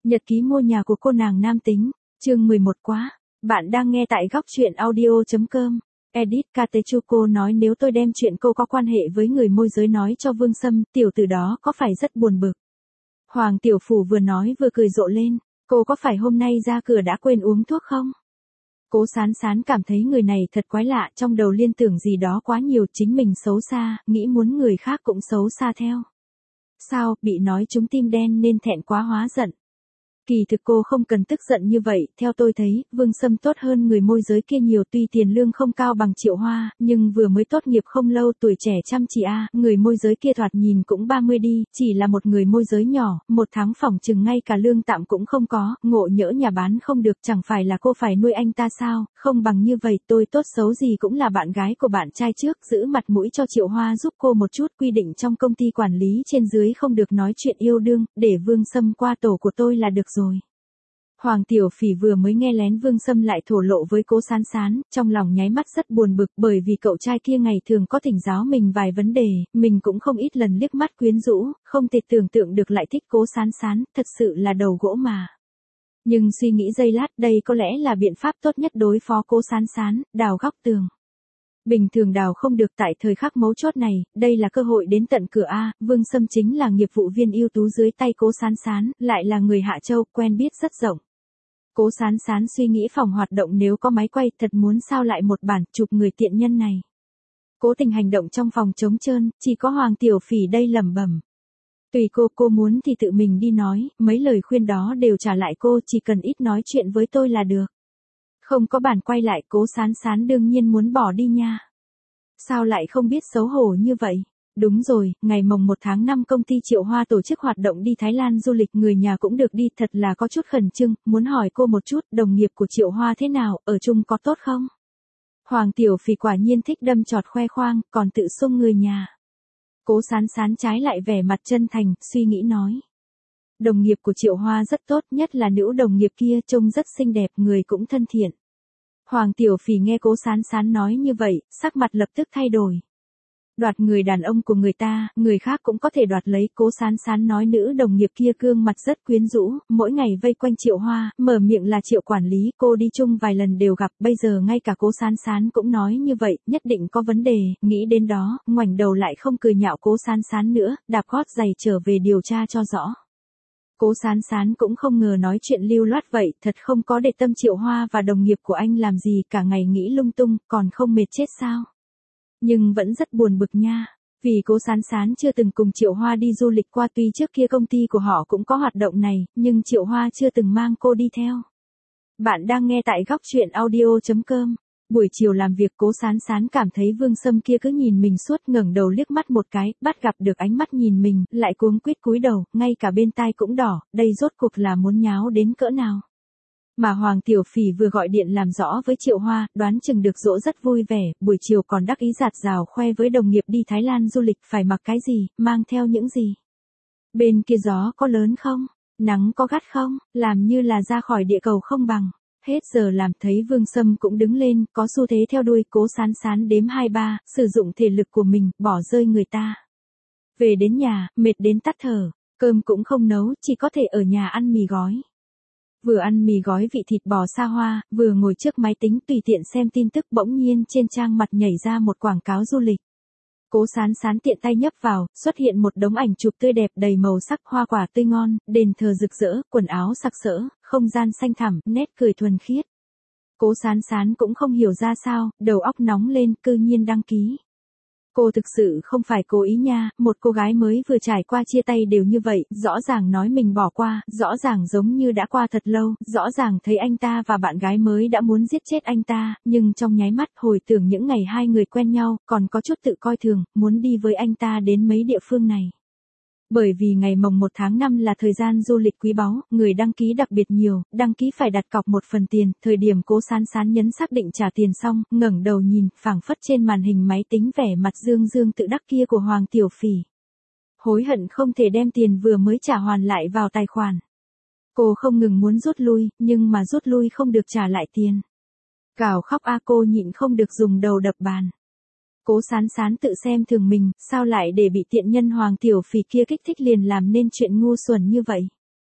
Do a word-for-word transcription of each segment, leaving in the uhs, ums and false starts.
Nhật ký mua nhà của cô nàng nam tính, chương mười một quá. Bạn đang nghe tại góc truyện audio chấm com. Edit Katechuko nói nếu tôi đem chuyện cô có quan hệ với người môi giới nói cho Vương Sâm, tiểu tử đó có phải rất buồn bực. Hoàng Tiểu Phủ vừa nói vừa cười rộ lên, cô có phải hôm nay ra cửa đã quên uống thuốc không? Cố Sán Sán cảm thấy người này thật quái lạ, trong đầu liên tưởng gì đó quá nhiều, chính mình xấu xa, nghĩ muốn người khác cũng xấu xa theo. Sao, bị nói trúng tim đen nên thẹn quá hóa giận. Kỳ thực cô không cần tức giận như vậy, theo tôi thấy, Vương Sâm tốt hơn người môi giới kia nhiều, tuy tiền lương không cao bằng Triệu Hoa, nhưng vừa mới tốt nghiệp không lâu, tuổi trẻ chăm chỉ a, à, người môi giới kia thoạt nhìn cũng ba mươi đi, chỉ là một người môi giới nhỏ, một tháng phỏng chừng ngay cả lương tạm cũng không có, ngộ nhỡ nhà bán không được, chẳng phải là cô phải nuôi anh ta sao, không bằng như vậy, tôi tốt xấu gì cũng là bạn gái của bạn trai trước, giữ mặt mũi cho Triệu Hoa giúp cô một chút, quy định trong công ty quản lý trên dưới không được nói chuyện yêu đương, để Vương Sâm qua tổ của tôi là được rồi. Hoàng Tiểu Phỉ vừa mới nghe lén Vương Sâm lại thổ lộ với Cố Sán Sán, trong lòng nháy mắt rất buồn bực, bởi vì cậu trai kia ngày thường có thỉnh giáo mình vài vấn đề, mình cũng không ít lần liếc mắt quyến rũ, không thể tưởng tượng được lại thích Cố Sán Sán, thật sự là đầu gỗ mà. Nhưng suy nghĩ giây lát, đây có lẽ là biện pháp tốt nhất đối phó Cố Sán Sán, đào góc tường. Bình thường đào không được, tại thời khắc mấu chốt này, đây là cơ hội đến tận cửa a, Vương Sâm chính là nghiệp vụ viên ưu tú dưới tay Cố Sán Sán, lại là người Hạ Châu, quen biết rất rộng. Cố Sán Sán suy nghĩ phòng hoạt động nếu có máy quay, thật muốn sao lại một bản chụp người tiện nhân này. Cố Tình hành động trong phòng trống trơn, chỉ có Hoàng Tiểu Phỉ đây lẩm bẩm. Tùy cô, cô muốn thì tự mình đi nói, mấy lời khuyên đó đều trả lại cô, chỉ cần ít nói chuyện với tôi là được. Không có bản quay lại, Cố Sán Sán đương nhiên muốn bỏ đi nha. Sao lại không biết xấu hổ như vậy? Đúng rồi, ngày mồng một tháng năm công ty Triệu Hoa tổ chức hoạt động đi Thái Lan du lịch, người nhà cũng được đi, thật là có chút khẩn trương, muốn hỏi cô một chút, đồng nghiệp của Triệu Hoa thế nào, ở chung có tốt không? Hoàng Tiểu Phỉ quả nhiên thích đâm chọt khoe khoang, còn tự sung người nhà. Cố Sán Sán trái lại vẻ mặt chân thành, suy nghĩ nói. Đồng nghiệp của Triệu Hoa rất tốt, nhất là nữ đồng nghiệp kia trông rất xinh đẹp, người cũng thân thiện. Hoàng Tiểu Phỉ nghe Cố Sán Sán nói như vậy, sắc mặt lập tức thay đổi. Đoạt người đàn ông của người ta, người khác cũng có thể đoạt lấy. Cố Sán Sán nói nữ đồng nghiệp kia gương mặt rất quyến rũ, mỗi ngày vây quanh Triệu Hoa, mở miệng là Triệu quản lý, cô đi chung vài lần đều gặp, bây giờ ngay cả Cố Sán Sán cũng nói như vậy, nhất định có vấn đề, nghĩ đến đó, ngoảnh đầu lại không cười nhạo Cố Sán Sán nữa, đạp gót giày trở về điều tra cho rõ. Cố Sán Sán cũng không ngờ nói chuyện lưu loát vậy, thật không có để tâm Triệu Hoa và đồng nghiệp của anh làm gì, cả ngày nghĩ lung tung, còn không mệt chết sao? Nhưng vẫn rất buồn bực nha, vì Cố Sán Sán chưa từng cùng Triệu Hoa đi du lịch qua, tuy trước kia công ty của họ cũng có hoạt động này, nhưng Triệu Hoa chưa từng mang cô đi theo. Bạn đang nghe tại góc truyện audio chấm com. Buổi chiều làm việc, Cố Sán Sán cảm thấy Vương Sâm kia cứ nhìn mình suốt, ngẩng đầu liếc mắt một cái, bắt gặp được ánh mắt nhìn mình, lại cuống quýt cúi đầu, ngay cả bên tai cũng đỏ, đây rốt cuộc là muốn nháo đến cỡ nào. Mà Hoàng Tiểu Phỉ vừa gọi điện làm rõ với Triệu Hoa, đoán chừng được dỗ rất vui vẻ, buổi chiều còn đắc ý rạt rào khoe với đồng nghiệp đi Thái Lan du lịch phải mặc cái gì, mang theo những gì. Bên kia gió có lớn không? Nắng có gắt không? Làm như là ra khỏi địa cầu không bằng. Hết giờ làm, thấy Vương Sâm cũng đứng lên, có xu thế theo đuôi. Cố Sán Sán đếm hai ba, sử dụng thể lực của mình, bỏ rơi người ta. Về đến nhà, mệt đến tắt thở, cơm cũng không nấu, chỉ có thể ở nhà ăn mì gói. Vừa ăn mì gói vị thịt bò xa hoa, vừa ngồi trước máy tính tùy tiện xem tin tức, bỗng nhiên trên trang mặt nhảy ra một quảng cáo du lịch. Cố Sán Sán tiện tay nhấp vào, xuất hiện một đống ảnh chụp tươi đẹp đầy màu sắc, hoa quả tươi ngon, đền thờ rực rỡ, quần áo sặc sỡ, không gian xanh thẳm, nét cười thuần khiết. Cố Sán Sán cũng không hiểu ra sao, đầu óc nóng lên, cư nhiên đăng ký. Cô thực sự không phải cố ý nha, một cô gái mới vừa trải qua chia tay đều như vậy, rõ ràng nói mình bỏ qua, rõ ràng giống như đã qua thật lâu, rõ ràng thấy anh ta và bạn gái mới đã muốn giết chết anh ta, nhưng trong nháy mắt hồi tưởng những ngày hai người quen nhau, còn có chút tự coi thường, muốn đi với anh ta đến mấy địa phương này. Bởi vì ngày mồng một tháng năm là thời gian du lịch quý báu, người đăng ký đặc biệt nhiều, đăng ký phải đặt cọc một phần tiền, thời điểm Cố Sán Sán nhấn xác định trả tiền xong, ngẩng đầu nhìn, phảng phất trên màn hình máy tính vẻ mặt dương dương tự đắc kia của Hoàng Tiểu Phỉ. Hối hận không thể đem tiền vừa mới trả hoàn lại vào tài khoản. Cô không ngừng muốn rút lui, nhưng mà rút lui không được trả lại tiền. Gào khóc a, cô nhịn không được dùng đầu đập bàn. Cố Sán Sán tự xem thường mình, sao lại để bị tiện nhân Hoàng Tiểu Phỉ kia kích thích liền làm nên chuyện ngu xuẩn như vậy.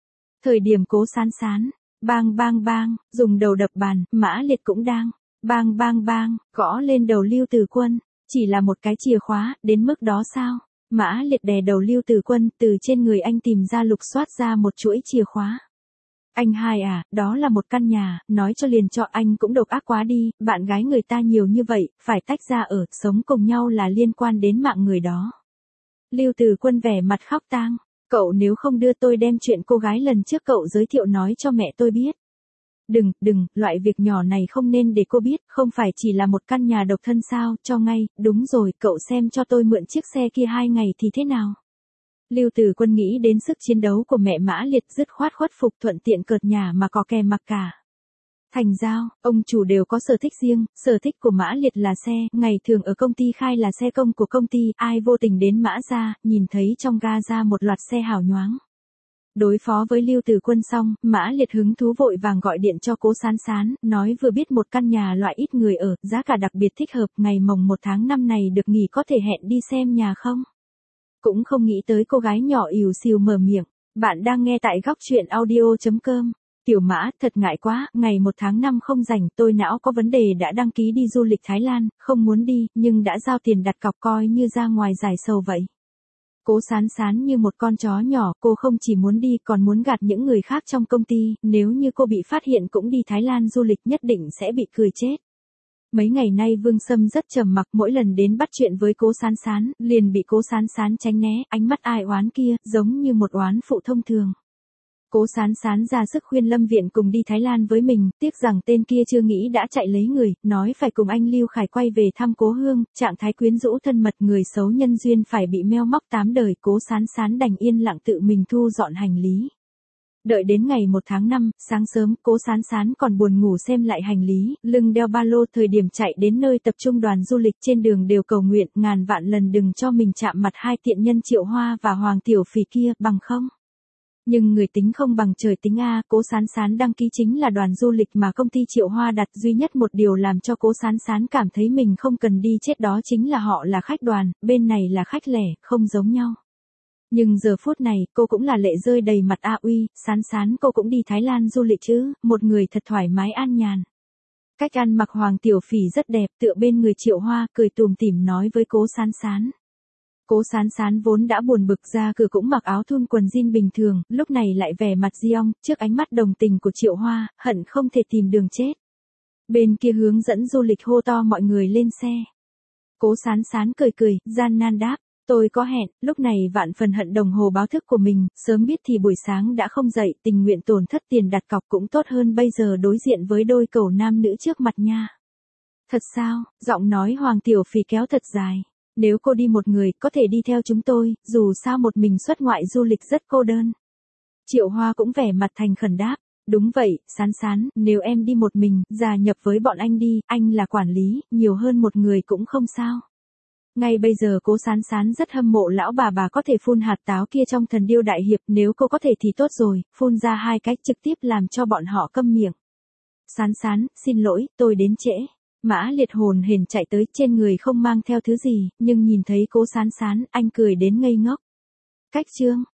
Thời điểm Cố Sán Sán, bang bang bang, dùng đầu đập bàn, Mã Liệt cũng đang, bang bang bang, gõ lên đầu Lưu Từ Quân, chỉ là một cái chìa khóa, đến mức đó sao? Mã Liệt đè đầu Lưu Từ Quân, từ trên người anh tìm ra lục soát ra một chuỗi chìa khóa. Anh hai à, đó là một căn nhà, nói cho liền cho anh cũng độc ác quá đi, bạn gái người ta nhiều như vậy, phải tách ra ở, sống cùng nhau là liên quan đến mạng người đó. Lưu Từ Quân vẻ mặt khóc tang, cậu nếu không đưa tôi đem chuyện cô gái lần trước cậu giới thiệu nói cho mẹ tôi biết. Đừng, đừng, loại việc nhỏ này không nên để cô biết, không phải chỉ là một căn nhà độc thân sao, cho ngay, đúng rồi, cậu xem cho tôi mượn chiếc xe kia hai ngày thì thế nào. Lưu Từ Quân nghĩ đến sức chiến đấu của mẹ Mã Liệt, dứt khoát khuất phục thuận tiện cợt nhả mà có kè mặc cả. Thành giao, ông chủ đều có sở thích riêng, sở thích của Mã Liệt là xe, ngày thường ở công ty khai là xe công của công ty, ai vô tình đến Mã gia, nhìn thấy trong ga ra một loạt xe hào nhoáng. Đối phó với Lưu Từ Quân xong, Mã Liệt hứng thú vội vàng gọi điện cho Cố Sán Sán, nói vừa biết một căn nhà loại ít người ở, giá cả đặc biệt thích hợp, ngày mồng một tháng năm này được nghỉ có thể hẹn đi xem nhà không? Cũng không nghĩ tới cô gái nhỏ ỉu xìu mở miệng, bạn đang nghe tại góc truyện audio chấm com. Tiểu Mã, thật ngại quá, ngày một tháng năm không rảnh, tôi não có vấn đề đã đăng ký đi du lịch Thái Lan, không muốn đi, nhưng đã giao tiền đặt cọc coi như ra ngoài giải sầu vậy. Cố Sán Sán như một con chó nhỏ, cô không chỉ muốn đi còn muốn gạt những người khác trong công ty, nếu như cô bị phát hiện cũng đi Thái Lan du lịch nhất định sẽ bị cười chết. Mấy ngày nay Vương Sâm rất trầm mặc, mỗi lần đến bắt chuyện với Cố Sán Sán, liền bị Cố Sán Sán tránh né, ánh mắt ai oán kia, giống như một oán phụ thông thường. Cố Sán Sán ra sức khuyên Lâm Viện cùng đi Thái Lan với mình, tiếc rằng tên kia chưa nghĩ đã chạy lấy người, nói phải cùng anh Lưu Khải quay về thăm Cố Hương, trạng thái quyến rũ thân mật, người xấu nhân duyên phải bị meo móc tám đời, Cố Sán Sán đành yên lặng tự mình thu dọn hành lý. Đợi đến ngày một tháng năm, sáng sớm, Cố Sán Sán còn buồn ngủ xem lại hành lý, lưng đeo ba lô, thời điểm chạy đến nơi tập trung đoàn du lịch trên đường đều cầu nguyện, ngàn vạn lần đừng cho mình chạm mặt hai tiện nhân Triệu Hoa và Hoàng Tiểu Phỉ kia, bằng không. Nhưng người tính không bằng trời tính a, Cố Sán Sán đăng ký chính là đoàn du lịch mà công ty Triệu Hoa đặt, duy nhất một điều làm cho Cố Sán Sán cảm thấy mình không cần đi chết đó chính là họ là khách đoàn, bên này là khách lẻ, không giống nhau. Nhưng giờ phút này, cô cũng là lệ rơi đầy mặt a uy, Sán Sán cô cũng đi Thái Lan du lịch chứ, một người thật thoải mái an nhàn. Cách ăn mặc Hoàng Tiểu Phỉ rất đẹp, tựa bên người Triệu Hoa, cười tùm tỉm nói với Cố Sán Sán. Cố Sán Sán vốn đã buồn bực, ra cửa cũng mặc áo thun quần jean bình thường, lúc này lại vẻ mặt diong, trước ánh mắt đồng tình của Triệu Hoa, hận không thể tìm đường chết. Bên kia hướng dẫn du lịch hô to mọi người lên xe. Cố Sán Sán cười cười, gian nan đáp, tôi có hẹn, lúc này vạn phần hận đồng hồ báo thức của mình, sớm biết thì buổi sáng đã không dậy, tình nguyện tổn thất tiền đặt cọc cũng tốt hơn bây giờ đối diện với đôi cẩu nam nữ trước mặt nha. Thật sao, giọng nói Hoàng Tiểu Phỉ kéo thật dài. Nếu cô đi một người, có thể đi theo chúng tôi, dù sao một mình xuất ngoại du lịch rất cô đơn. Triệu Hoa cũng vẻ mặt thành khẩn đáp, đúng vậy, Sán Sán, nếu em đi một mình, gia nhập với bọn anh đi, anh là quản lý, nhiều hơn một người cũng không sao. Ngay bây giờ Cố Sán Sán rất hâm mộ lão bà bà có thể phun hạt táo kia trong Thần Điêu Đại Hiệp, nếu cô có thể thì tốt rồi, phun ra hai cách trực tiếp làm cho bọn họ câm miệng. Sán Sán, xin lỗi, tôi đến trễ. Mã Liệt hồn hển chạy tới, trên người không mang theo thứ gì, nhưng nhìn thấy Cố Sán Sán, anh cười đến ngây ngốc. Cách chương,